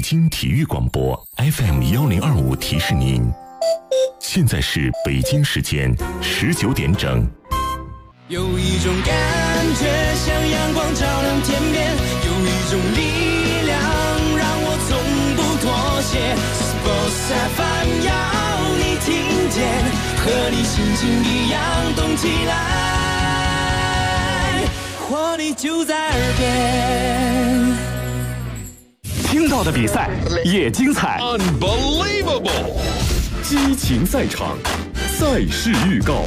京体育广播 FM1025提示您，现在是北京时间19点整。 有一种感觉像阳光照亮天边，有一种力量让我从不妥协。Sports FM 要你听见，和你心情一样动起来，活力就在耳边。 听到的比赛也精彩 ，Unbelievable！ 激情赛场，赛事预告。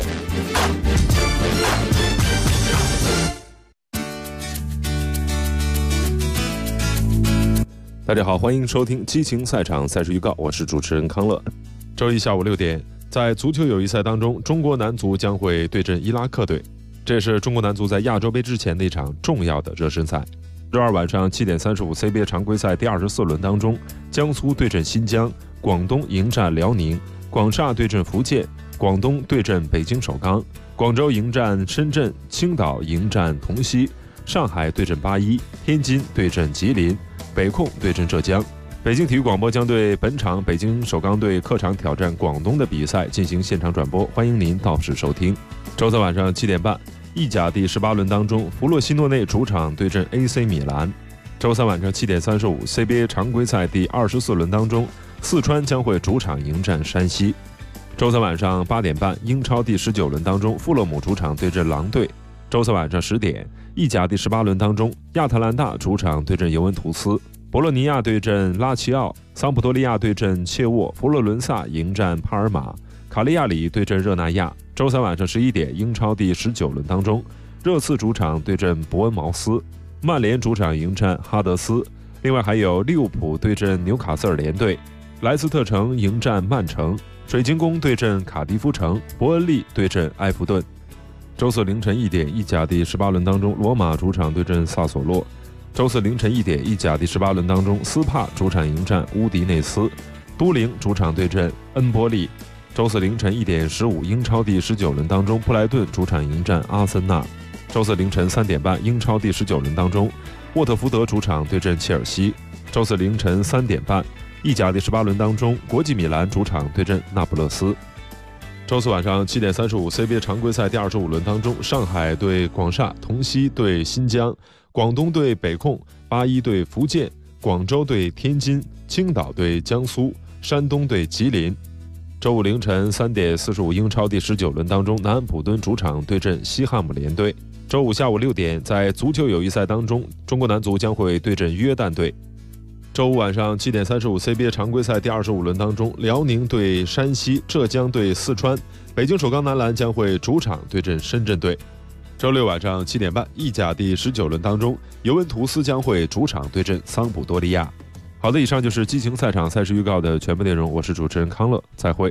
大家好，欢迎收听激情赛场赛事预告，我是主持人康乐。周一下午6点，在足球友谊赛当中，中国男足将会对阵伊拉克队，这是中国男足在亚洲杯之前的一场重要的热身赛。周二晚上7点35 CBA 常规赛第24轮当中，江苏对阵新疆，广东迎战辽宁，广厦对阵福建，广东对阵北京首钢，广州迎战深圳，青岛迎战同曦，上海对阵81，天津对阵吉林，北控对阵浙江。北京体育广播将对本场北京首钢队客场挑战广东的比赛进行现场转播，欢迎您到时收听。周三晚上7点半，意甲第18轮当中，弗洛西诺内主场对阵 AC 米兰。周三晚上7点35 CBA 常规赛第24轮当中，四川将会主场迎战山西。周三晚上8点半，英超第19轮当中，富勒姆主场对阵狼队。周三晚上10点，意甲第18轮当中，亚特兰大主场对阵尤文图斯，博洛尼亚对阵拉齐奥，桑普多利亚对阵切沃，佛罗伦萨迎战帕尔马，卡利亚里对阵热那亚。周三晚上11点，英超第19轮当中，热刺主场对阵伯恩茅斯，曼联主场迎战哈德斯，另外还有利物浦对阵纽卡斯尔联队，莱斯特城迎战曼城，水晶宫对阵卡迪夫城，伯恩利对阵埃弗顿。周四凌晨1点，意甲第18轮当中，罗马主场对阵萨索洛。周四凌晨1点，意甲第18轮当中，斯帕主场迎战乌迪内斯，都灵主场对阵恩波利。周四凌晨1点15，英超第19轮当中，布莱顿主场迎战阿森纳。周四凌晨3点半，英超第19轮当中，沃特福德主场对阵切尔西。周四凌晨3点半，意甲第18轮当中，国际米兰主场对阵那不勒斯。周四晚上7点35 CBA 常规赛第25轮当中，上海对广厦，同曦对新疆，广东对北控，81对福建，广州对天津，青岛对江苏，山东对吉林。周五凌晨3点45，英超第19轮当中，南安普敦主场对阵西汉姆联队。周五下午6点，在足球友谊赛当中，中国男足将会对阵约旦队。周五晚上7点35 CBA 常规赛第25轮当中，辽宁对山西，浙江对四川，北京首钢男篮将会主场对阵深圳队。周六晚上7点半，意甲第19轮当中，尤文图斯将会主场对阵桑普多利亚。好的，以上就是激情赛场赛事预告的全部内容，我是主持人康乐，再会。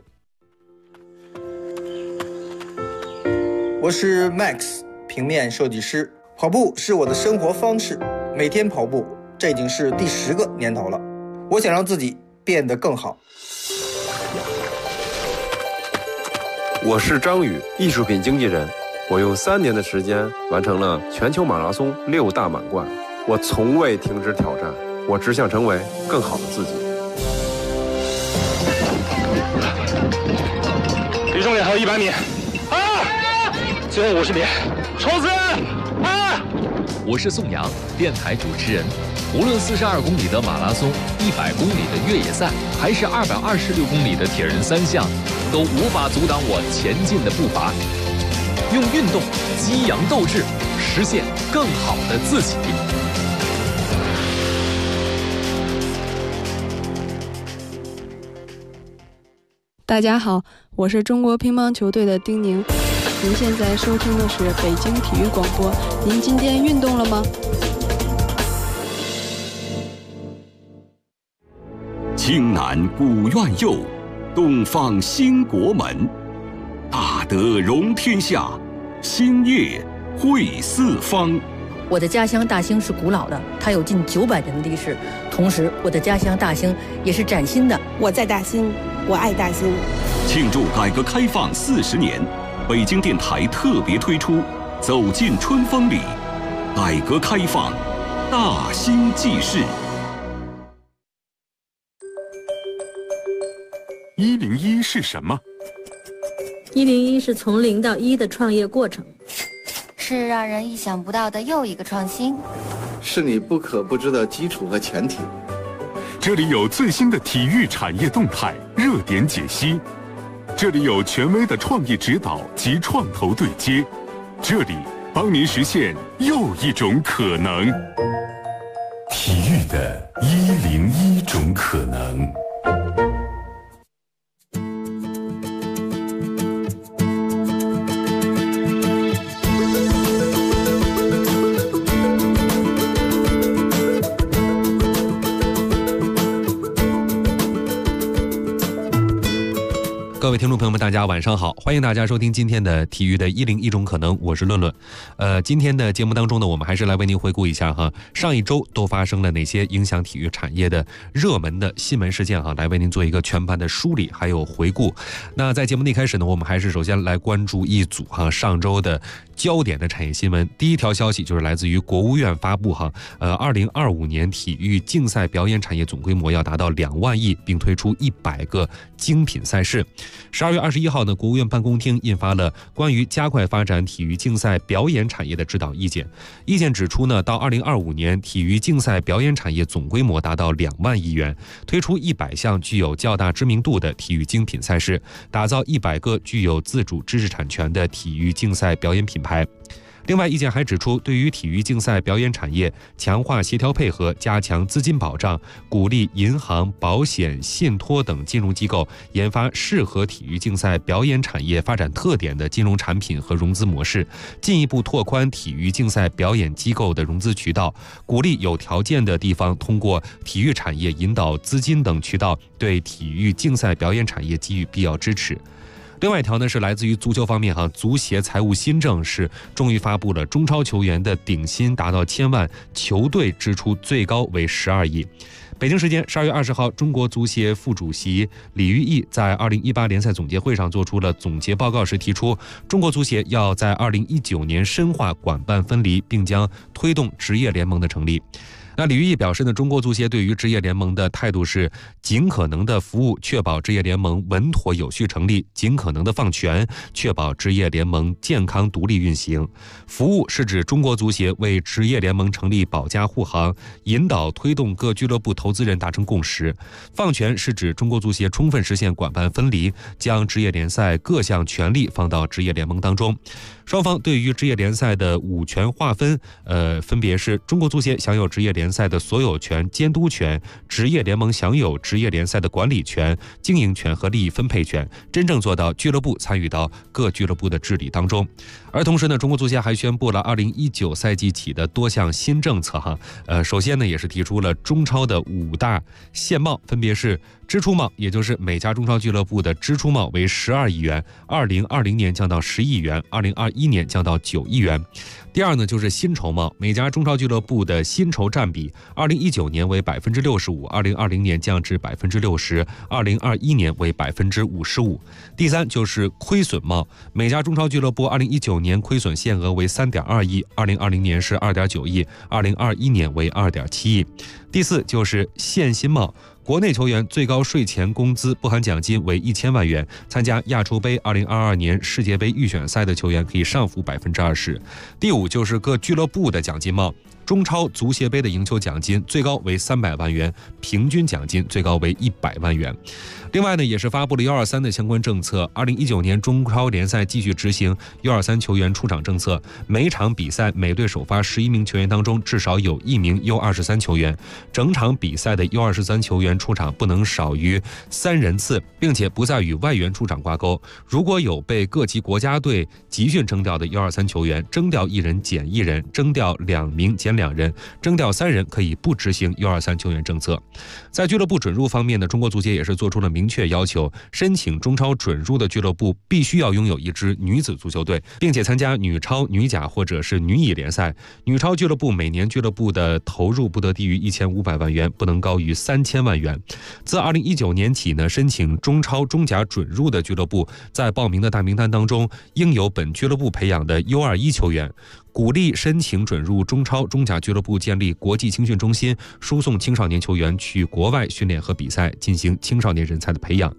我是 Max， 平面设计师。跑步是我的生活方式，每天跑步，这已经是第10个年头了。我想让自己变得更好。 我是张宇，艺术品经纪人。我用3年的时间完成了全球马拉松6大满贯。我从未停止挑战，我只想成为更好的自己。 离终点还有100米，最后50米，冲刺！ 我是宋阳，电台主持人。无论42公里的马拉松、100公里的越野赛，还是226公里的铁人3项，都无法阻挡我前进的步伐。用运动激扬斗志，实现更好的自己。 大家好，我是中国乒乓球队的丁宁。您现在收听的是北京体育广播。您今天运动了吗？ 京南古院右，东方兴国门。大德容天下，兴业汇四方。 我的家乡大兴是古老的，它有近900年的历史。同时，我的家乡大兴也是崭新的。 我在大兴，我爱大兴。 庆祝改革开放40年，北京电台特别推出《走进春风里》，改革开放，大兴纪事。 101是什么 ？101是从0到1的创业过程， 是让人意想不到的又一个创新， 是你不可不知的基础和前提。 这里有最新的体育产业动态热点解析，这里有权威的创意指导及创投对接，这里帮您实现又一种可能。体育的101种可能。 各位听众朋友们，大家晚上好，欢迎大家收听今天的体育的101种可能，我是论论。今天的节目当中呢，我们还是来为您回顾一下上一周都发生了哪些影响体育产业的热门的新闻事件来为您做一个全盘的梳理还有回顾。那在节目的一开始呢，我们还是首先来关注一组上周的焦点的产业新闻。第一条消息就是来自于国务院发布2025年体育竞赛表演产业总规模要达到2万亿，并推出100个精品赛事。12月21号呢，国务院办公厅印发了关于加快发展体育竞赛表演产业的指导意见。意见指出呢，到2025年，体育竞赛表演产业总规模达到2万亿元，推出100项具有较大知名度的体育精品赛事，打造100个具有自主知识产权的体育竞赛表演品牌。另外，意见还指出，对于体育竞赛表演产业，强化协调配合，加强资金保障，鼓励银行、保险、信托等金融机构研发适合体育竞赛表演产业发展特点的金融产品和融资模式，进一步拓宽体育竞赛表演机构的融资渠道，鼓励有条件的地方通过体育产业引导资金等渠道对体育竞赛表演产业给予必要支持。另外一条呢是来自于足球方面足协财务新政是终于发布了中超球员的顶薪达到1000万，球队支出最高为12亿。北京时间12月20号，中国足协副主席李玉毅在2018联赛总结会上做出了总结报告时提出，中国足协要在2019年深化管办分离，并将推动职业联盟的成立。那李玉毅表示呢，中国足协对于职业联盟的态度是尽可能的服务，确保职业联盟稳妥有序成立，尽可能的放权，确保职业联盟健康独立运行。服务是指中国足协为职业联盟成立保驾护航，引导推动各俱乐部投资人达成共识。放权是指中国足协充分实现管办分离，将职业联赛各项权利放到职业联盟当中。双方对于职业联赛的5权划分，分别是中国足协享有职业联赛的所有权、监督权，职业联盟享有职业联赛的管理权、经营权和利益分配权，真正做到俱乐部参与到各俱乐部的治理当中。而同时呢，中国足协还宣布了2019赛季起的多项新政策首先呢，也是提出了中超的5大限帽，分别是支出帽，也就是每家中超俱乐部的支出帽为12亿元，2020年降到10亿元，2021年降到9亿元。第二呢，就是薪酬帽，每家中超俱乐部的薪酬占比2019年为65%，2020年降至60%，2021年为55%。第三就是亏损帽，每家中超俱乐部2019年亏损限额为3.2亿，2020年是2.9亿，2021年为2.7亿。第四就是限薪帽，国内球员最高税前工资不含奖金为1000万元，参加亚洲杯2022年世界杯预选赛的球员可以上浮20%。第五就是各俱乐部的奖金帽，中超足协杯的赢球奖金最高为300万元，平均奖金最高为100万元。另外呢，也是发布了123的相关政策。2019年中超联赛继续执行123球员出场政策，每场比赛每队首发11名球员当中至少有1名U23球员，整场比赛的U23球员出场不能少于3人次，并且不再与外援出场挂钩。如果有被各级国家队集训征调的U23球员，征调1人减1人，征调2名减2人，征调3人可以不执行U23球员政策。在俱乐部准入方面呢，中国足协也是做出了明确要求，申请中超准入的俱乐部必须要拥有一支女子足球队，并且参加女超、女甲或者是女乙联赛。女超俱乐部每年俱乐部的投入不得低于1500万元，不能高于3000万元。自2019年起呢，申请中超、中甲准入的俱乐部在报名的大名单当中应有本俱乐部培养的U21球员。鼓励申请准入中超、中甲俱乐部建立国际青训中心，输送青少年球员去国外训练和比赛，进行青少年人才的培养。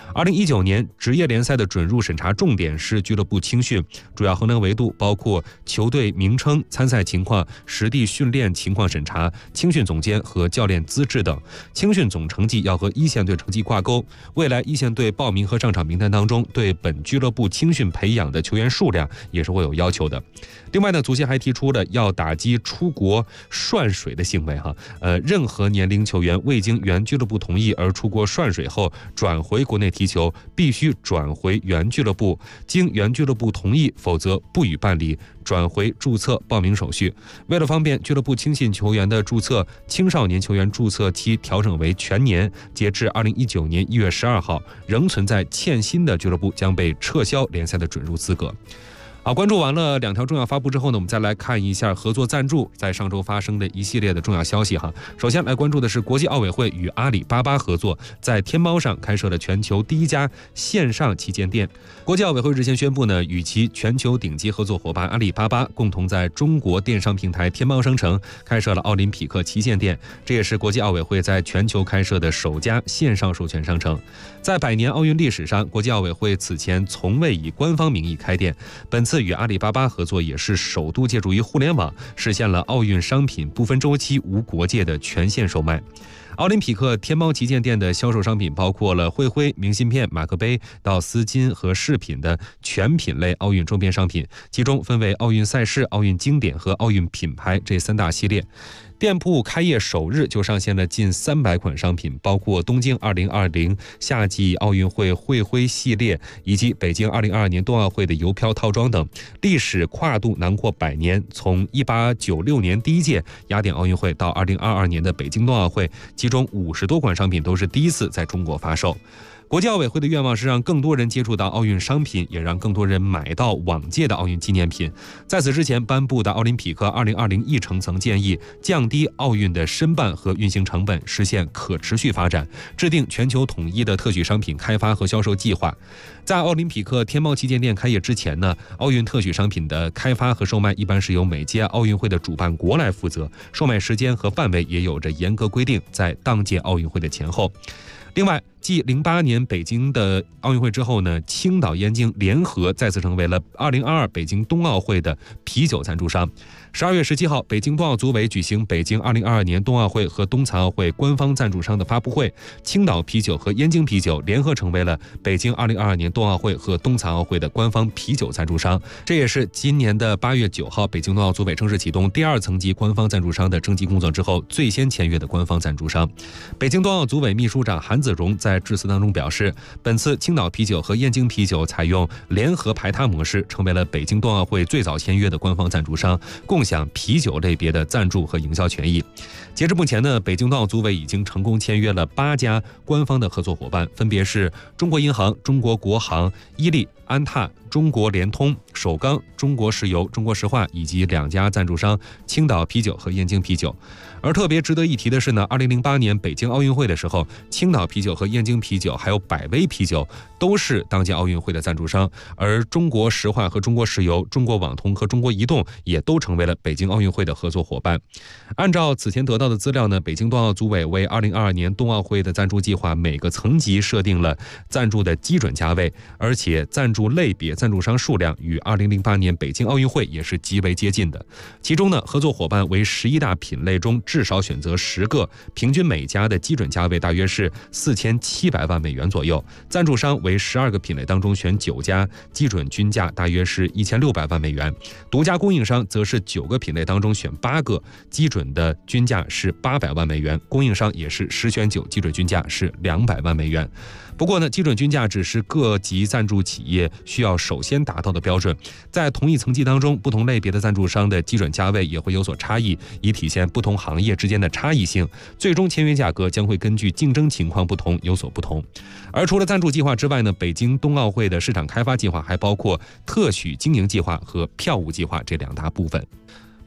2019年职业联赛的准入审查重点是俱乐部青训，主要衡量维度包括球队名称、参赛情况、实地训练情况审查、青训总监和教练资质等。青训总成绩要和一线队成绩挂钩。未来一线队报名和上场名单当中，对本俱乐部青训培养的球员数量也是会有要求的。另外呢，足协还提出了要打击出国涮水的行为任何年龄球员未经原俱乐部同意而出国涮水后转回国内踢球，必须转回原俱乐部，经原俱乐部同意，否则不予办理转回注册报名手续。为了方便俱乐部青训球员的注册，青少年球员注册期调整为全年，截至2019年1月12号，仍存在欠薪的俱乐部将被撤销联赛的准入资格。好，关注完了2条重要发布之后呢，我们再来看一下合作赞助在上周发生的一系列的重要消息首先来关注的是国际奥委会与阿里巴巴合作，在天猫上开设了全球第一家线上旗舰店。国际奥委会日前宣布呢，与其全球顶级合作伙伴阿里巴巴共同在中国电商平台天猫商城开设了奥林匹克旗舰店，这也是国际奥委会在全球开设的首家线上授权商城。在100年奥运历史上，国际奥委会此前从未以官方名义开店，本次与阿里巴巴合作也是首度借助于互联网，实现了奥运商品不分周期、无国界的全线售卖。奥林匹克天猫旗舰店的销售商品包括了徽徽、明信片、马克杯到丝巾和饰品的全品类奥运周边商品，其中分为奥运赛事、奥运经典和奥运品牌这3大系列。店铺开业首日就上线了近300款商品，包括东京2020夏季奥运会会徽系列以及北京2022年冬奥会的邮票套装等，历史跨度囊括100年，从1896年第一届雅典奥运会到2022年的北京冬奥会，其中50多款商品都是第一次在中国发售。国际奥委会的愿望是让更多人接触到奥运商品，也让更多人买到往届的奥运纪念品。在此之前颁布的奥林匹克2020议程曾建议降低奥运的申办和运行成本，实现可持续发展，制定全球统一的特许商品开发和销售计划。在奥林匹克天猫旗舰店开业之前呢，奥运特许商品的开发和售卖一般是由每届奥运会的主办国来负责，售卖时间和范围也有着严格规定，在当届奥运会的前后。另外，继08年北京的奥运会之后呢，青岛、燕京联合再次成为了2022北京冬奥会的啤酒赞助商。12月17号，北京冬奥组委举行北京2022年冬奥会和冬残奥会官方赞助商的发布会，青岛啤酒和燕京啤酒联合成为了北京2022年冬奥会和冬残奥会的官方啤酒赞助商。这也是今年的8月9号，北京冬奥组委正式启动第2层级官方赞助商的征集工作之后，最先签约的官方赞助商。北京冬奥组委秘书长韩子荣在致辞当中表示，本次青岛啤酒和燕京啤酒采用联合排他模式，成为了北京冬奥会最早签约的官方赞助商，共享啤酒类别的赞助和营销权益。截至目前呢，北京冬奥组委已经成功签约了8家官方的合作伙伴，分别是中国银行、中国国航、伊利、安踏、中国联通、首钢、中国石油、中国石化以及2家赞助商青岛啤酒和燕京啤酒。而特别值得一提的是呢，2008年北京奥运会的时候，青岛啤酒和燕京啤酒还有百威啤酒都是当届奥运会的赞助商，而中国石化和中国石油、中国网通和中国移动也都成为了北京奥运会的合作伙伴。按照此前得到的资料呢，北京冬奥组委为2022年冬奥会的赞助计划每个层级设定了赞助的基准价位，而且赞助类别赞助商数量与2008年北京奥运会也是极为接近的。其中呢，合作伙伴为11大品类中至少选择10个，平均每家的基准价位大约是4700万美元左右。赞助商为12个品类当中选9家，基准均价大约是1600万美元。独家供应商则是9个品类当中选8个，基准的均价是800万美元。供应商也是10选9，基准均价是200万美元。不过呢，基准均价只是各级赞助企业需要首先达到的标准，在同一层级当中，不同类别的赞助商的基准价位也会有所差异，以体现不同行业之间的差异性。最终签约价格将会根据竞争情况不同有所不同。而除了赞助计划之外呢，北京冬奥会的市场开发计划还包括特许经营计划和票务计划这2大部分。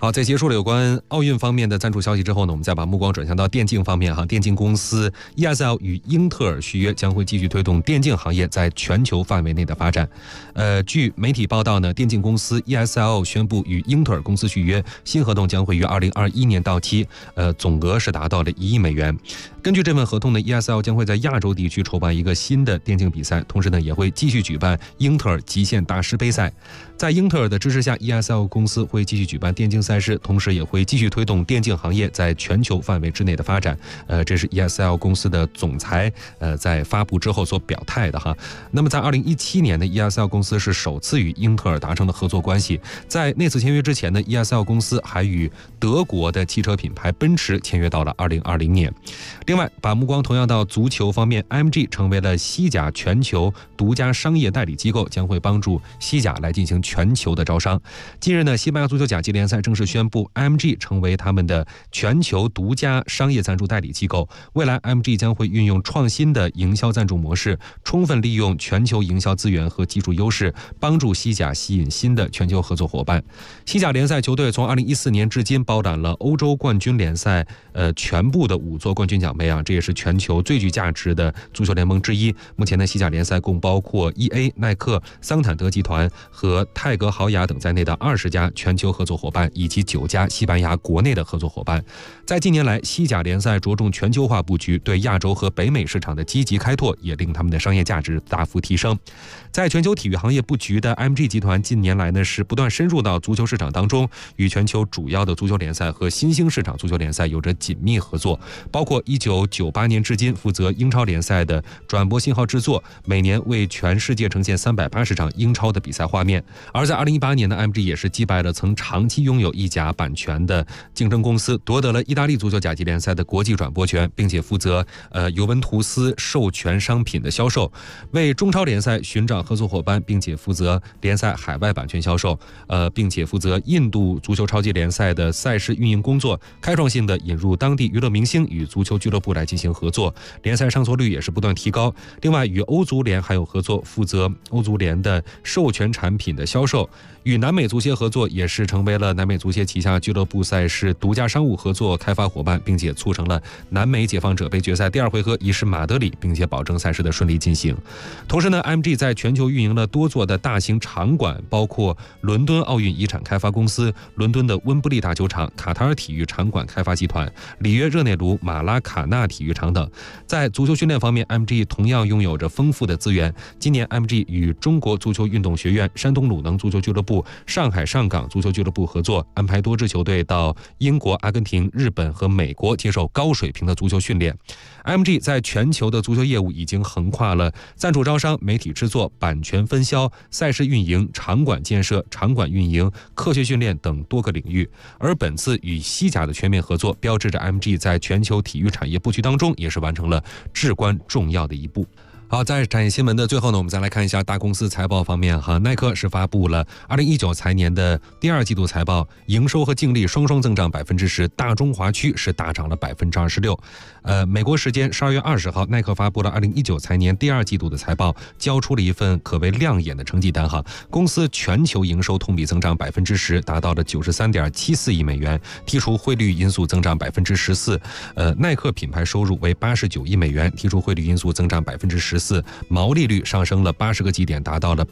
好，在结束了有关奥运方面的赞助消息之后呢，我们再把目光转向到电竞方面哈。电竞公司 ESL 与英特尔续约，将会继续推动电竞行业在全球范围内的发展。据媒体报道呢，电竞公司 ESL 宣布与英特尔公司续约，新合同将会于2021年到期，总额是达到了1亿美元。根据这份合同呢 ，ESL 将会在亚洲地区筹办一个新的电竞比赛，同时呢，也会继续举办英特尔极限大师杯赛。在英特尔的支持下 ，ESL 公司会继续举办电竞赛事，同时也会继续推动电竞行业在全球范围之内的发展。这是 ESL 公司的总裁在发布之后所表态的哈。那么在2017年呢 ，ESL 公司是首次与英特尔达成了合作关系。在那次签约之前呢 ，ESL 公司还与德国的汽车品牌奔驰签约到了2020年。另外，把目光同样到足球方面 ，IMG 成为了西甲全球独家商业代理机构，将会帮助西甲来进行全球的招商。近日呢，西班牙足球甲级联赛正式宣布 IMG 成为他们的全球独家商业赞助代理机构。未来 IMG 将会运用创新的营销赞助模式，充分利用全球营销资源和技术优势，帮助西甲吸引新的全球合作伙伴。西甲联赛球队从2014年至今包揽了欧洲冠军联赛全部的5座冠军奖杯啊，这也是全球最具价值的足球联盟之一。目前呢，西甲联赛共包括 EA、耐克、桑坦德集团和泰格豪雅等在内的20家全球合作伙伴，以及9家西班牙国内的合作伙伴。在近年来，西甲联赛着重全球化布局，对亚洲和北美市场的积极开拓，也令他们的商业价值大幅提升。在全球体育行业布局的 IMG 集团近年来呢，是不断深入到足球市场当中，与全球主要的足球联赛和新兴市场足球联赛有着紧密合作，包括1998年至今负责英超联赛的转播信号制作，每年为全世界呈现380场英超的比赛画面。而在2018年呢 ，IMG 也是击败了曾长期拥有意甲版权的竞争公司，夺得了意大利足球甲级联赛的国际转播权，并且负责尤文图斯授权商品的销售，为中超联赛寻找合作伙伴，并且负责联赛海外版权销售，并且负责印度足球超级联赛的赛事运营工作，开创性的引入当地娱乐明星与足球俱乐部来进行合作，联赛上座率也是不断提高。另外，与欧足联还有合作，负责欧足联的授权产品的销售。与南美足协合作，也是成为了南美足协旗下俱乐部赛事独家商务合作开发伙伴，并且促成了南美解放者杯决赛第2回合移师马德里，并且保证赛事的顺利进行。同时呢 ，IMG 在全球运营了多座的大型场馆，包括伦敦奥运遗产开发公司、伦敦的温布利大球场、卡塔尔体育场馆开发集团、里约热内卢马拉卡纳体育场等。在足球训练方面 ，IMG 同样拥有着丰富的资源。今年 IMG 与中国足球运动学院、山东鲁能足球俱乐部、上海上港足球俱乐部合作，安排多支球队到英国、阿根廷、日本和美国接受高水平的足球训练。IMG 在全球的足球业务已经横跨了赞助招商、媒体制作、版权分销、赛事运营、场馆建设、场馆运营、科学训练等多个领域。而本次与西甲的全面合作，标志着 IMG 在全球体育产业布局当中也是完成了至关重要的一步。好，在产业新闻的最后呢，我们再来看一下大公司财报方面哈。耐克是发布了2019财年的第2季度财报，营收和净利双双增长10%，大中华区是大涨了26%。美国时间12月20号，耐克发布了2019财年第2季度的财报，交出了一份可谓亮眼的成绩单哈。公司全球营收同比增长10%，达到了93.74亿美元，剔除汇率因素增长14%。耐克品牌收入为89亿美元，剔除汇率因素增长14%。毛利率上升了80个基点，达到了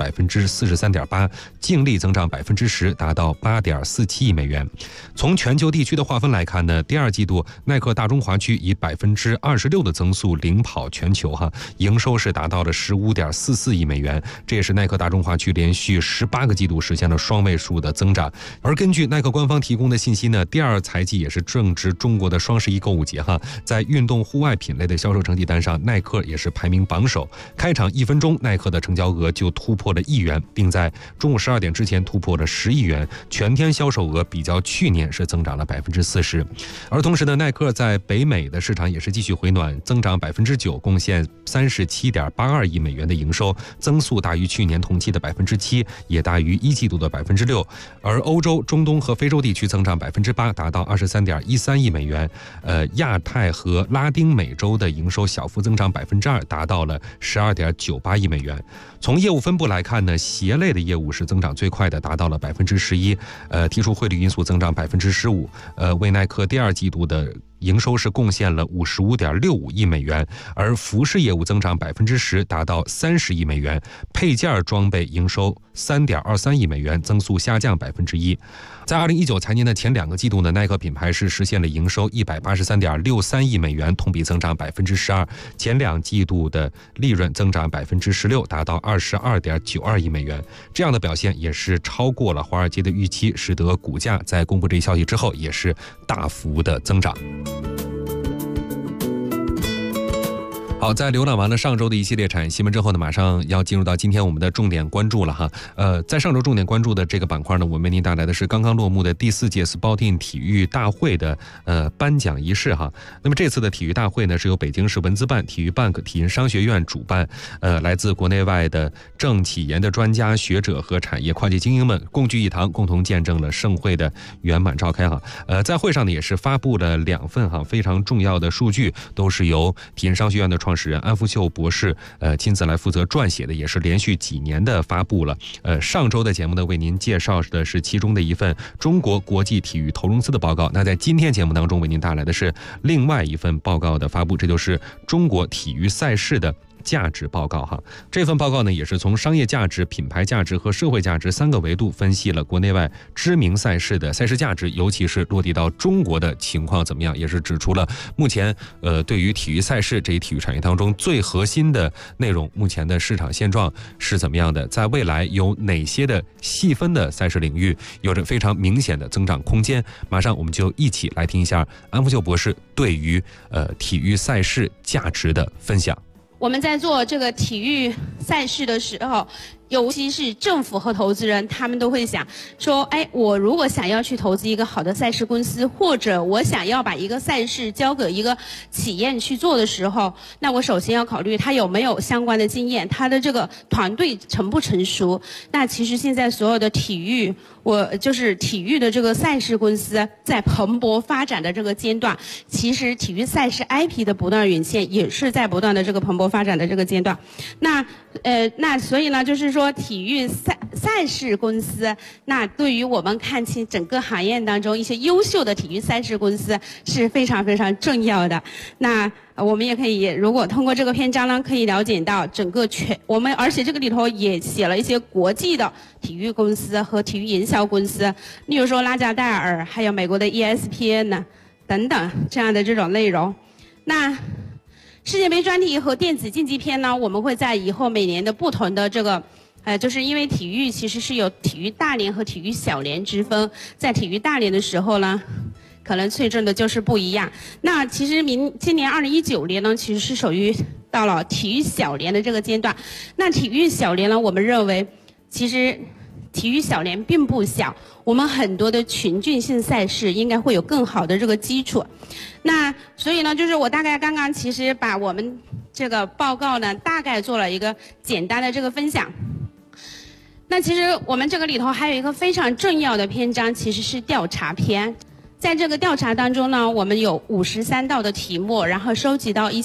43.8%，净利增长10%，达到8.47亿美元。从全球地区的划分来看呢，第2季度耐克大中华区以26%的增速领跑全球哈，营收是达到了15.44亿美元，这也是耐克大中华区连续18个季度实现了双位数的增长。而根据耐克官方提供的信息呢，第2财季也是正值中国的双11购物节哈，在运动户外品类的销售成绩单上，耐克也是排名榜首。开场1分钟，耐克的成交额就突破了1亿元，并在中午12点之前突破了10亿元，全天销售额比较去年是增长了40%。而同时呢，耐克在北美的市场也是继续回暖，增长9%，贡献37.82亿美元的营收，增速大于去年同期的7%，也大于1季度的6%。而欧洲、中东和非洲地区增长8%，达到23.13亿美元。亚太和拉丁美洲的营收小幅增长2%，达到了的12.98亿美元。从业务分布来看呢，鞋类的业务是增长最快的，达到了11%，剔除汇率因素增长15%。为耐克第2季度的营收是贡献了55.65亿美元，而服饰业务增长10%，达到30亿美元，配件装备营收3.23亿美元，增速下降1%。在2019财年的前2个季度呢，耐克品牌是实现了营收183.63亿美元，同比增长12%，前2季度的利润增长16%，达到22.92亿美元。这样的表现也是超过了华尔街的预期，使得股价在公布这一消息之后也是大幅的增长。好，在浏览完了上周的一系列产业新闻之后呢，马上要进入到今天我们的重点关注了哈。在上周重点关注的这个板块呢，我们为您带来的是刚刚落幕的第4届 Sporting 体育大会的颁奖仪式哈。那么这次的体育大会呢，是由北京市文资办、体育办、体育商学院主办，来自国内外的政企研的专家学者和产业跨界精英们共聚一堂，共同见证了盛会的圆满召开哈。在会上呢，也是发布了2份非常重要的数据，都是由体育商学院的创始人安福秀博士亲自来负责撰写的，也是连续几年的发布了。上周的节目呢，为您介绍的是其中的一份中国国际体育投融资的报告。那在今天节目当中为您带来的是另外一份报告的发布，这就是中国体育赛事的价值报告哈。这份报告呢，也是从商业价值、品牌价值和社会价值3个维度分析了国内外知名赛事的赛事价值，尤其是落地到中国的情况怎么样，也是指出了目前对于体育赛事这一体育产业当中最核心的内容，目前的市场现状是怎么样的，在未来有哪些的细分的赛事领域有着非常明显的增长空间。马上我们就一起来听一下安福秀博士对于体育赛事价值的分享。 我们在做这个体育赛事的时候，尤其是政府和投资人，他们都会想说，我如果想要去投资一个好的赛事公司，或者我想要把一个赛事交给一个企业去做的时候，那我首先要考虑他有没有相关的经验，他的这个团队成不成熟。那其实现在所有的体育的这个赛事公司在蓬勃发展的这个阶段，其实体育赛事 IP 的不断涌现也是在不断的这个蓬勃发展的这个阶段。那所以呢，就是说体育赛事公司，那对于我们看清整个行业当中一些优秀的体育赛事公司是非常非常重要的。那我们也可以，如果通过这个篇章呢，可以了解到整个而且这个里头也写了一些国际的体育公司和体育营销公司，例如说拉加戴尔，还有美国的 ESPN 呢等等这样的这种内容。那世界杯专题和电子竞技篇呢，我们会在以后每年的不同的这个就是因为体育其实是有体育大联和体育小联之分，在体育大联的时候呢，可能侧重的就是不一样。那其实今年2019年呢，其实是属于到了体育小联的这个阶段。那体育小联呢，我们认为其实体育小联并不小，我们很多的群竞性赛事应该会有更好的这个基础。那所以呢，就是我大概刚刚其实把我们这个报告呢，大概做了一个简单的这个分享。那其实我们这个里头还有一个非常重要的篇章，其实是调查篇。在这个调查当中呢，我们有53道的题目，然后收集到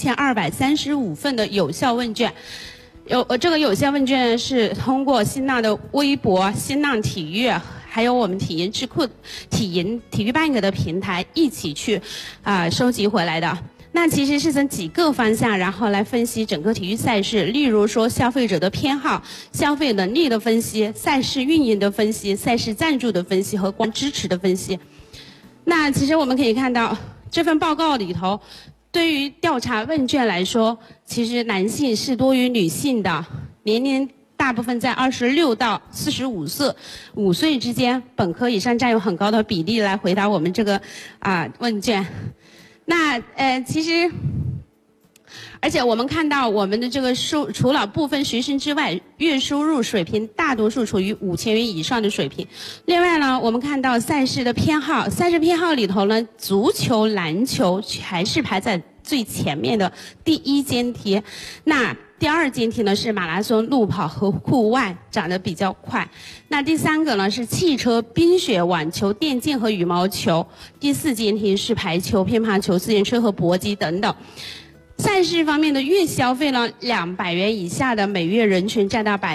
1235份的有效问卷。这个有效问卷是通过新浪的微博、新浪体育，还有我们体营智库、体育 Bank 的平台一起去收集回来的。那其实是从几个方向，然后来分析整个体育赛事，例如说消费者的偏好、消费能力的分析、赛事运营的分析、赛事赞助的分析和光支持的分析。那其实我们可以看到这份报告里头，对于调查问卷来说，其实男性是多于女性的，年龄大部分在26到45岁，5岁之间，本科以上占有很高的比例来回答我们这个问卷。那其实，而且我们看到我们的这个除了部分学生之外，月收入水平大多数处于5000元以上的水平。另外呢，我们看到赛事的偏好，赛事偏好里头呢，足球、篮球还是排在最前面的第一间贴。那第二间贴呢是马拉松、路跑和户外，涨得比较快。那第3个呢是汽车、冰雪、网球、电竞和羽毛球。第4间贴是排球、乒乓球、自行车和搏击等等。 赛事方面的月消费呢，200元以下的每月人群占到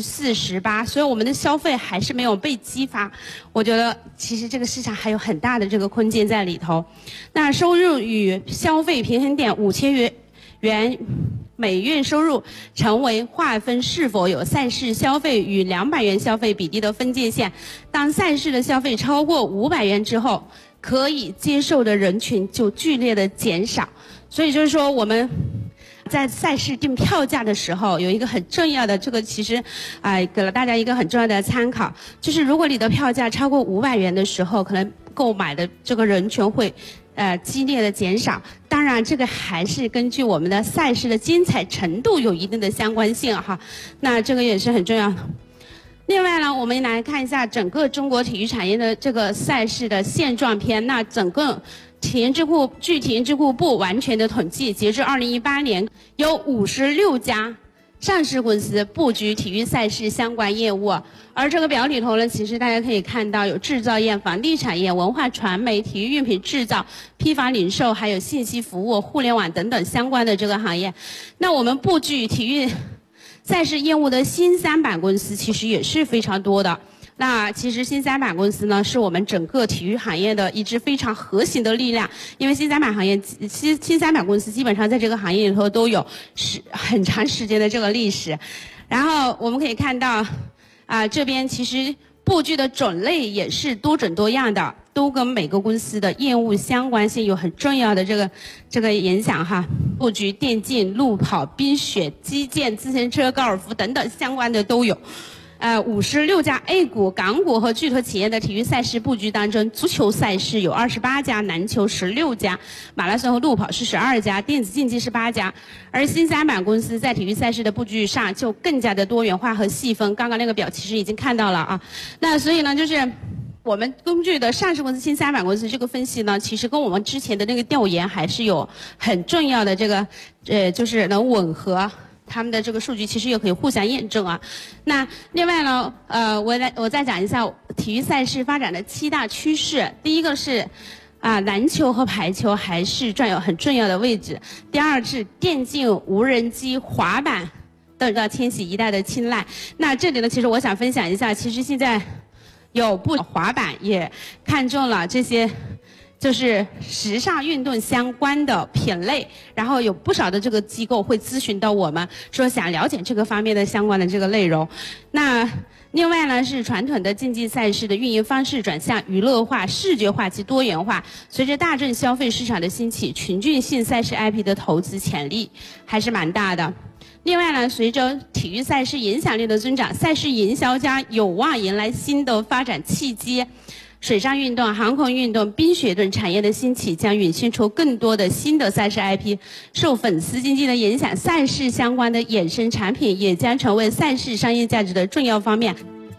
48%，所以我们的消费还是没有被激发。我觉得其实这个市场还有很大的这个空间在里头。那收入与消费平衡点5000元每月收入成为划分是否有赛事消费与200元消费比例的分界线。当赛事的消费超过500元之后，可以接受的人群就剧烈的减少。所以就是说，我们在赛事定票价的时候，有一个很重要的，这个其实给了大家一个很重要的参考，就是如果你的票价超过500元的时候，可能购买的这个人群会激烈的减少。当然，这个还是根据我们的赛事的精彩程度有一定的相关性哈。那这个也是很重要的。另外呢，我们来看一下整个中国体育产业的这个赛事的现状片。那整个体验智库不完全的统计，截至2018年，有56家上市公司布局体育赛事相关业务。而这个表里头呢，其实大家可以看到有制造业、房地产业、文化传媒、体育用品制造、批发零售，还有信息服务、互联网等等相关的这个行业。那我们布局体育赛事业务的新三板公司其实也是非常多的。那其实新三板公司呢，是我们整个体育行业的一支非常核心的力量，因为新三板公司基本上在这个行业里头都有很长时间的这个历史。然后我们可以看到，这边其实布局的种类也是多种多样的，都跟每个公司的业务相关性有很重要的这个影响哈。布局电竞、路跑、冰雪、击剑、自行车、高尔夫等等相关的都有。56家 A 股、港股和巨头企业的体育赛事布局当中，足球赛事有28家，篮球16家，马拉松和路跑是12家，电子竞技是8家。而新三板公司在体育赛事的布局上就更加的多元化和细分。刚刚那个表其实已经看到了啊。那所以呢，就是我们根据的上市公司新三板公司这个分析呢，其实跟我们之前的那个调研还是有很重要的这个就是能吻合。他们的这个数据其实也可以互相验证啊。那另外呢，我再讲一下体育赛事发展的7大趋势。第一个是篮球和排球还是占有很重要的位置。第二是电竞、无人机、滑板等到千禧一代的青睐。那这里呢，其实我想分享一下，其实现在有不滑板也看中了这些。就是时尚运动相关的品类，然后有不少的这个机构会咨询到我们，说想了解这个方面的相关的这个内容。那另外呢，是传统的竞技赛事的运营方式转向娱乐化、视觉化及多元化。随着大众消费市场的兴起，群聚性赛事 IP 的投资潜力还是蛮大的。另外呢，随着体育赛事影响力的增长，赛事营销将有望迎来新的发展契机。水上运动、航空运动、冰雪等产业的兴起，将涌现出更多的新的赛事 IP。受粉丝经济的影响，赛事相关的衍生产品也将成为赛事商业价值的重要方面。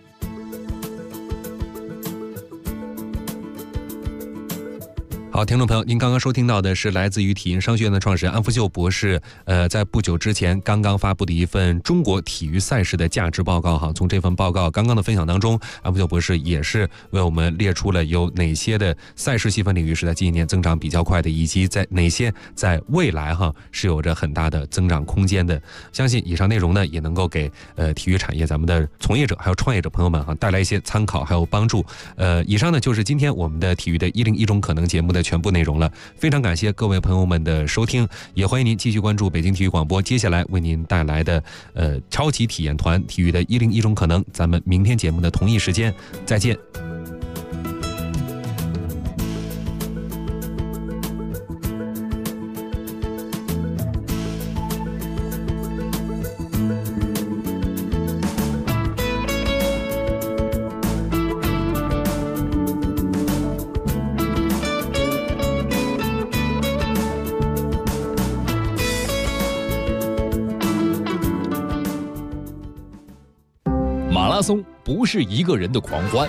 好，听众朋友，您刚刚收听到的是来自于体营商学院的创始人安福秀博士，在不久之前刚刚发布的一份中国体育赛事的价值报告哈。从这份报告刚刚的分享当中，安福秀博士也是为我们列出了有哪些的赛事细分领域是在近一年增长比较快的，以及在哪些在未来哈是有着很大的增长空间的。相信以上内容呢，也能够给体育产业咱们的从业者还有创业者朋友们哈带来一些参考还有帮助。以上呢就是今天我们的体育的101种可能节目的全部内容了，非常感谢各位朋友们的收听，也欢迎您继续关注北京体育广播接下来为您带来的超级体验团体育的101种可能。咱们明天节目的同一时间再见。 马拉松不是一个人的狂欢，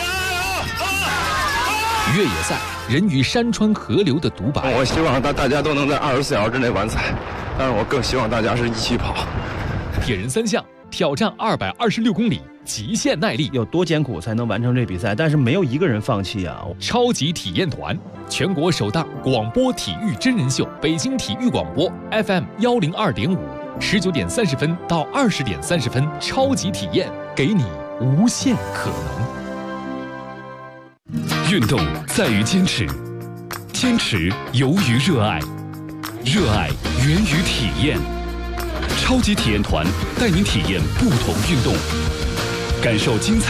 越野赛人与山川河流的独白。 我希望大家都能在24小时之内完赛，但是我更希望大家是一起跑。 铁人3项挑战226公里， 极限耐力， 有多艰苦才能完成这比赛？但是没有一个人放弃啊！ 超级体验团，全国首档广播体育真人秀，北京体育广播 FM 102.5，19点30分到20点30分，超级体验，给你无限可能。 运动在于坚持，坚持由于热爱，热爱源于体验。超级体验团带您体验不同运动，感受精彩